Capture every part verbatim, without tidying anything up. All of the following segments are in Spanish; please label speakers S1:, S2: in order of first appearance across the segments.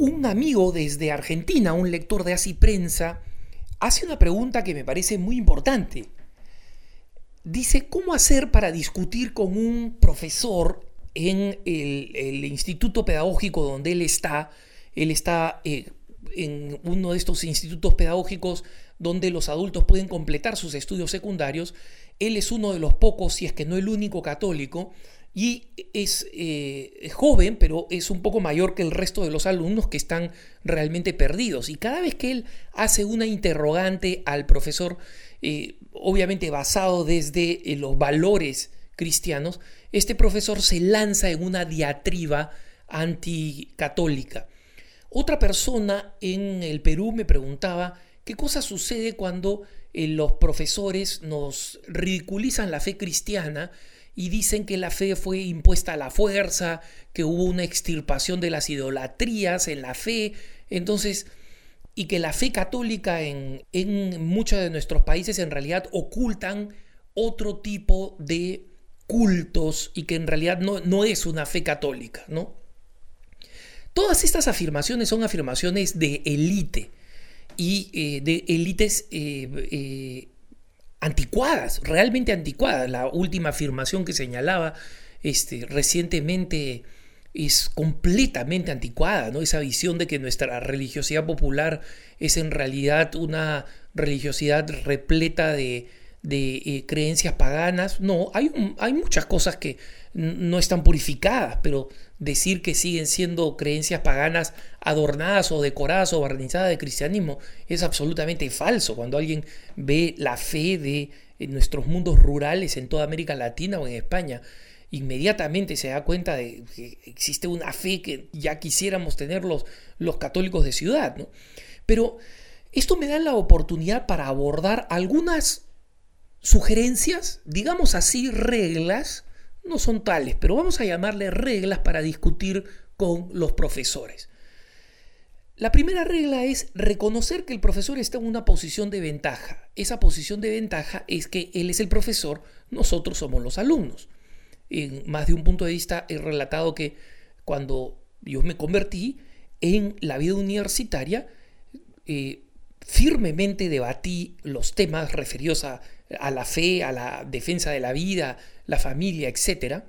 S1: Un amigo desde Argentina, un lector de Así Prensa, hace una pregunta que me parece muy importante. Dice, ¿cómo hacer para discutir con un profesor en el, el instituto pedagógico donde él está? Él está eh, en uno de estos institutos pedagógicos donde los adultos pueden completar sus estudios secundarios. Él es uno de los pocos, si es que no el único católico, y es eh, joven, pero es un poco mayor que el resto de los alumnos que están realmente perdidos. Y cada vez que él hace una interrogante al profesor, eh, obviamente basado desde eh, los valores cristianos, este profesor se lanza en una diatriba anticatólica. Otra persona en el Perú me preguntaba qué cosa sucede cuando eh, los profesores nos ridiculizan la fe cristiana y dicen que la fe fue impuesta a la fuerza, que hubo una extirpación de las idolatrías en la fe, entonces, y que la fe católica en, en muchos de nuestros países en realidad ocultan otro tipo de cultos y que en realidad no, no es una fe católica, ¿no? Todas estas afirmaciones son afirmaciones de élite y eh, de élites eh, eh, anticuadas, realmente anticuadas. La última afirmación que señalaba este, recientemente es completamente anticuada, ¿no? Esa visión de que nuestra religiosidad popular es en realidad una religiosidad repleta de, de eh, creencias paganas. No, hay, un, hay muchas cosas que no están purificadas, pero decir que siguen siendo creencias paganas adornadas o decoradas o barnizadas de cristianismo es absolutamente falso. Cuando alguien ve la fe de nuestros mundos rurales en toda América Latina o en España, inmediatamente se da cuenta de que existe una fe que ya quisiéramos tener los, los católicos de ciudad, ¿no? Pero esto me da la oportunidad para abordar algunas sugerencias, digamos así, reglas. No son tales, pero vamos a llamarle reglas para discutir con los profesores. La primera regla es reconocer que el profesor está en una posición de ventaja. Esa posición de ventaja es que él es el profesor, nosotros somos los alumnos. En más de un punto de vista he relatado que cuando yo me convertí en la vida universitaria, eh, firmemente debatí los temas referidos a, a la fe, a la defensa de la vida, la familia, etcétera,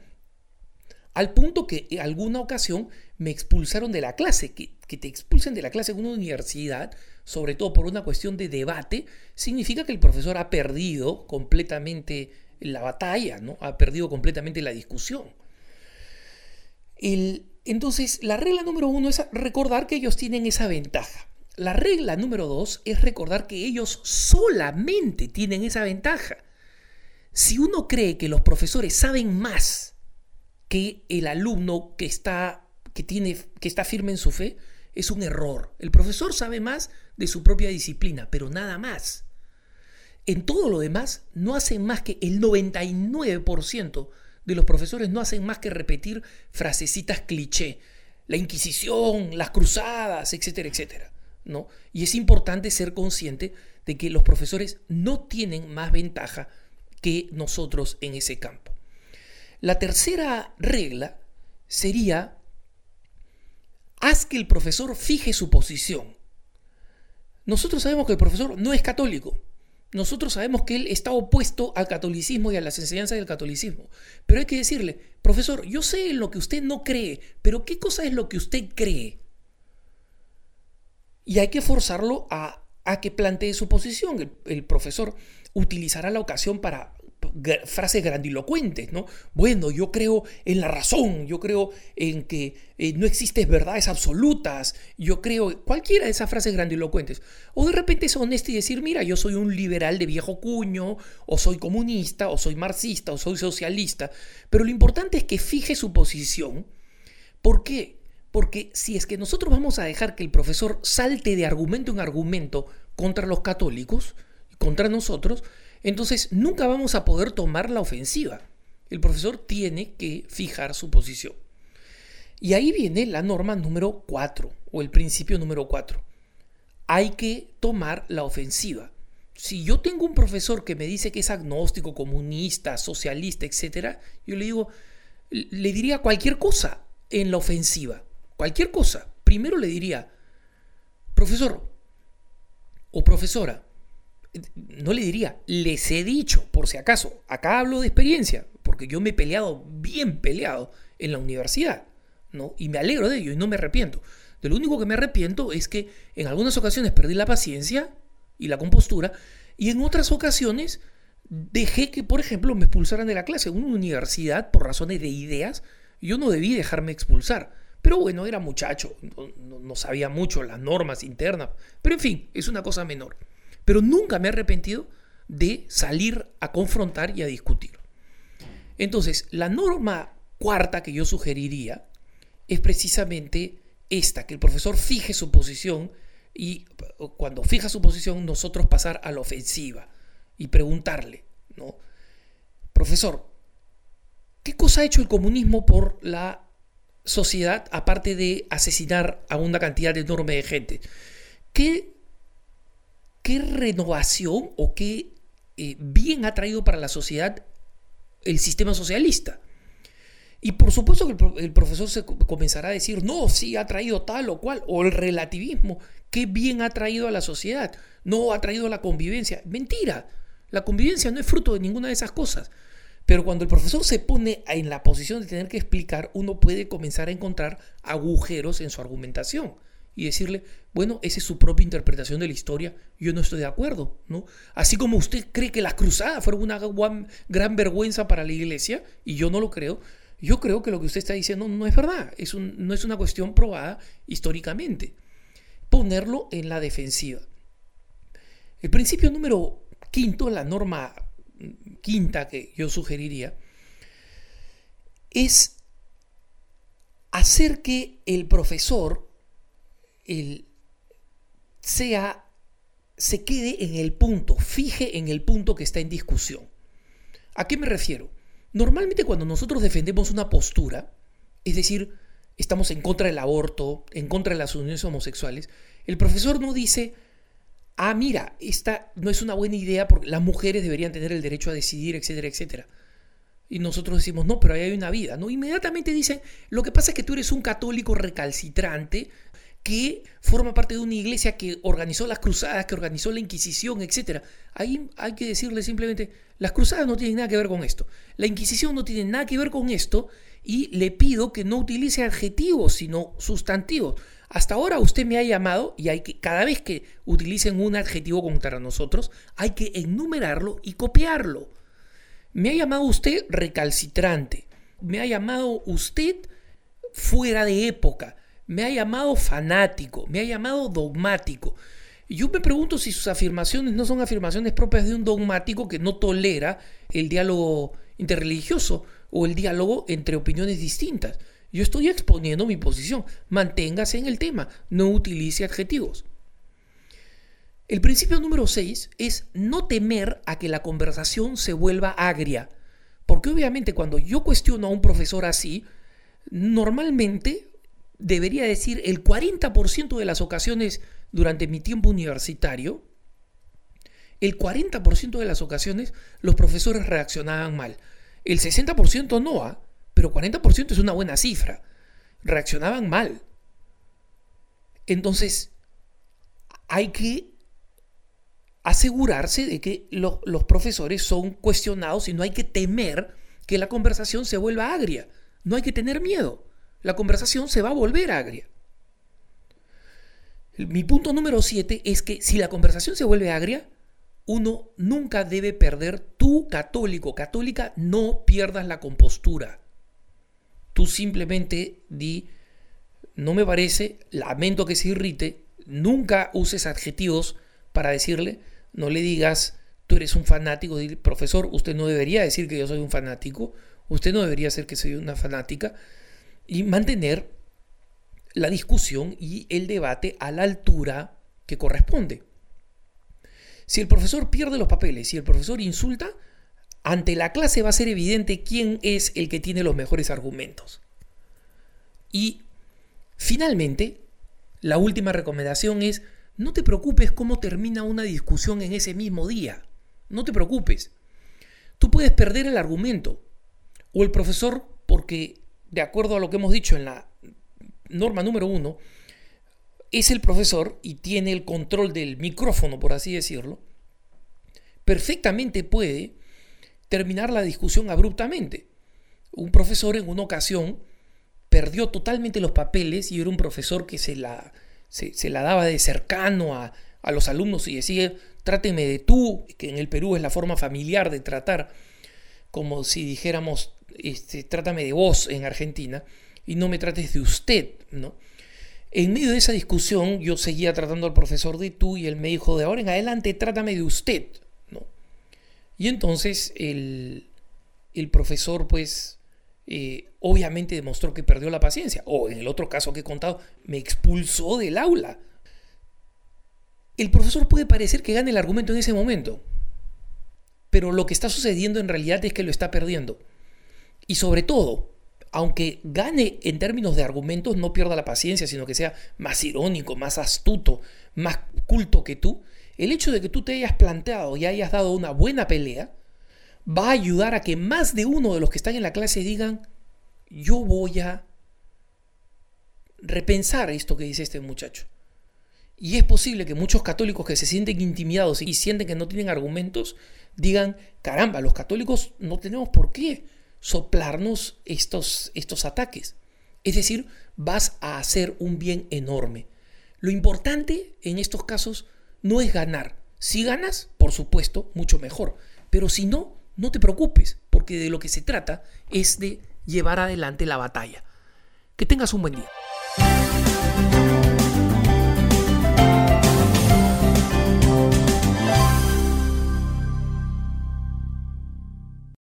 S1: al punto que en alguna ocasión me expulsaron de la clase. Que, que te expulsen de la clase en una universidad, sobre todo por una cuestión de debate, significa que el profesor ha perdido completamente la batalla, ¿no? Ha perdido completamente la discusión. El, entonces, la regla número uno es recordar que ellos tienen esa ventaja. La regla número dos es recordar que ellos solamente tienen esa ventaja. Si uno cree que los profesores saben más que el alumno que está, que tiene, que está firme en su fe, es un error. El profesor sabe más de su propia disciplina, pero nada más. En todo lo demás, no hacen más que el noventa y nueve por ciento de los profesores no hacen más que repetir frasecitas cliché. La Inquisición, las cruzadas, etcétera, etcétera, ¿no? Y es importante ser consciente de que los profesores no tienen más ventaja que nosotros en ese campo. La tercera regla sería: haz que el profesor fije su posición. Nosotros sabemos que el profesor no es católico. Nosotros sabemos que él está opuesto al catolicismo y a las enseñanzas del catolicismo. Pero hay que decirle: profesor, yo sé en lo que usted no cree, pero ¿qué cosa es lo que usted cree? Y hay que forzarlo a, a que plantee su posición. El, el profesor utilizará la ocasión para frases grandilocuentes, ¿no? Bueno, yo creo en la razón, yo creo en que eh, no existen verdades absolutas, yo creo cualquiera de esas frases grandilocuentes. O de repente es honesto y decir: mira, yo soy un liberal de viejo cuño, o soy comunista, o soy marxista, o soy socialista. Pero lo importante es que fije su posición. ¿Por qué? Porque si es que nosotros vamos a dejar que el profesor salte de argumento en argumento contra los católicos, contra nosotros, entonces nunca vamos a poder tomar la ofensiva. El profesor tiene que fijar su posición. Y ahí viene la norma número cuatro, o el principio número cuatro. Hay que tomar la ofensiva. Si yo tengo un profesor que me dice que es agnóstico, comunista, socialista, etcétera, yo le digo, le diría cualquier cosa en la ofensiva. Cualquier cosa. primero le diría, profesor o profesora, no le diría, les he dicho, por si acaso, acá hablo de experiencia, porque yo me he peleado, bien peleado, en la universidad, ¿no? Y me alegro de ello y no me arrepiento. De lo único que me arrepiento es que en algunas ocasiones perdí la paciencia y la compostura, y en otras ocasiones dejé que, por ejemplo, me expulsaran de la clase. En una universidad, por razones de ideas, yo no debí dejarme expulsar. Pero bueno, era muchacho, no, no, no sabía mucho las normas internas. Pero en fin, es una cosa menor. Pero nunca me he arrepentido de salir a confrontar y a discutir. Entonces, la norma cuarta que yo sugeriría es precisamente esta, que el profesor fije su posición y cuando fija su posición nosotros pasar a la ofensiva y preguntarle, ¿no? Profesor, ¿qué cosa ha hecho el comunismo por la sociedad aparte de asesinar a una cantidad enorme de gente? ¿Qué, qué renovación o qué eh, bien ha traído para la sociedad el sistema socialista? Y por supuesto que el, pro, el profesor se comenzará a decir, no, sí ha traído tal o cual, o el relativismo, qué bien ha traído a la sociedad, no ha traído la convivencia. Mentira, la convivencia no es fruto de ninguna de esas cosas. Pero cuando el profesor se pone en la posición de tener que explicar, uno puede comenzar a encontrar agujeros en su argumentación y decirle, bueno, esa es su propia interpretación de la historia, yo no estoy de acuerdo, ¿no? Así como usted cree que las cruzadas fueron una gran vergüenza para la iglesia, y yo no lo creo, yo creo que lo que usted está diciendo no es verdad, es un, no es una cuestión probada históricamente. Ponerlo en la defensiva. El principio número quinto, la norma quinta que yo sugeriría, es hacer que el profesor el, sea, se quede en el punto, fije en el punto que está en discusión. ¿A qué me refiero? Normalmente cuando nosotros defendemos una postura, es decir, estamos en contra del aborto, en contra de las uniones homosexuales, el profesor no dice, ah, mira, esta no es una buena idea porque las mujeres deberían tener el derecho a decidir, etcétera, etcétera. Y nosotros decimos, no, pero ahí hay una vida, ¿no? Inmediatamente dicen, lo que pasa es que tú eres un católico recalcitrante que forma parte de una iglesia que organizó las cruzadas, que organizó la Inquisición, etcétera. Ahí hay que decirle simplemente, las cruzadas no tienen nada que ver con esto. La Inquisición no tiene nada que ver con esto y le pido que no utilice adjetivos, sino sustantivos. Hasta ahora usted me ha llamado y hay que, cada vez que utilicen un adjetivo contra nosotros, hay que enumerarlo y copiarlo. Me ha llamado usted recalcitrante, me ha llamado usted fuera de época, me ha llamado fanático, me ha llamado dogmático. Y yo me pregunto si sus afirmaciones no son afirmaciones propias de un dogmático que no tolera el diálogo interreligioso o el diálogo entre opiniones distintas. Yo estoy exponiendo mi posición. Manténgase en el tema, no utilice adjetivos. El principio número seis es no temer a que la conversación se vuelva agria. Porque obviamente cuando yo cuestiono a un profesor así, normalmente debería decir el cuarenta por ciento de las ocasiones durante mi tiempo universitario, el cuarenta por ciento de las ocasiones los profesores reaccionaban mal. El sesenta por ciento no, ¿eh? Pero cuarenta por ciento es una buena cifra. Reaccionaban mal. Entonces, hay que asegurarse de que lo, los profesores son cuestionados y no hay que temer que la conversación se vuelva agria. No hay que tener miedo. La conversación se va a volver agria. Mi punto número siete es que si la conversación se vuelve agria, uno nunca debe perder, tú católico, católica, no pierdas la compostura. Tú simplemente di, no me parece, lamento que se irrite, nunca uses adjetivos para decirle, no le digas, tú eres un fanático, dile, profesor, usted no debería decir que yo soy un fanático, usted no debería decir que soy una fanática, y mantener la discusión y el debate a la altura que corresponde. Si el profesor pierde los papeles, si el profesor insulta, ante la clase va a ser evidente quién es el que tiene los mejores argumentos. Y finalmente, la última recomendación es, no te preocupes cómo termina una discusión en ese mismo día. No te preocupes. Tú puedes perder el argumento o el profesor, porque de acuerdo a lo que hemos dicho en la norma número uno, es el profesor y tiene el control del micrófono, por así decirlo, perfectamente puede terminar la discusión abruptamente. Un profesor en una ocasión perdió totalmente los papeles y era un profesor que se la, se, se la daba de cercano a, a los alumnos y decía, tráteme de tú, que en el Perú es la forma familiar de tratar, como si dijéramos, este, trátame de vos en Argentina y no me trates de usted, ¿no? En medio de esa discusión yo seguía tratando al profesor de tú y él me dijo, de ahora en adelante trátame de usted, ¿no? Y entonces el, el profesor pues eh, obviamente demostró que perdió la paciencia, o en el otro caso que he contado, me expulsó del aula. El profesor puede parecer que gane el argumento en ese momento, pero lo que está sucediendo en realidad es que lo está perdiendo. Y sobre todo, aunque gane en términos de argumentos, no pierda la paciencia, sino que sea más irónico, más astuto, más culto que tú, el hecho de que tú te hayas planteado y hayas dado una buena pelea va a ayudar a que más de uno de los que están en la clase digan, yo voy a repensar esto que dice este muchacho. Y es posible que muchos católicos que se sienten intimidados y sienten que no tienen argumentos digan, caramba, los católicos no tenemos por qué soplarnos estos, estos ataques. Es decir, vas a hacer un bien enorme. Lo importante en estos casos no es ganar. Si ganas, por supuesto, mucho mejor. Pero si no, no te preocupes, porque de lo que se trata es de llevar adelante la batalla. Que tengas un buen día.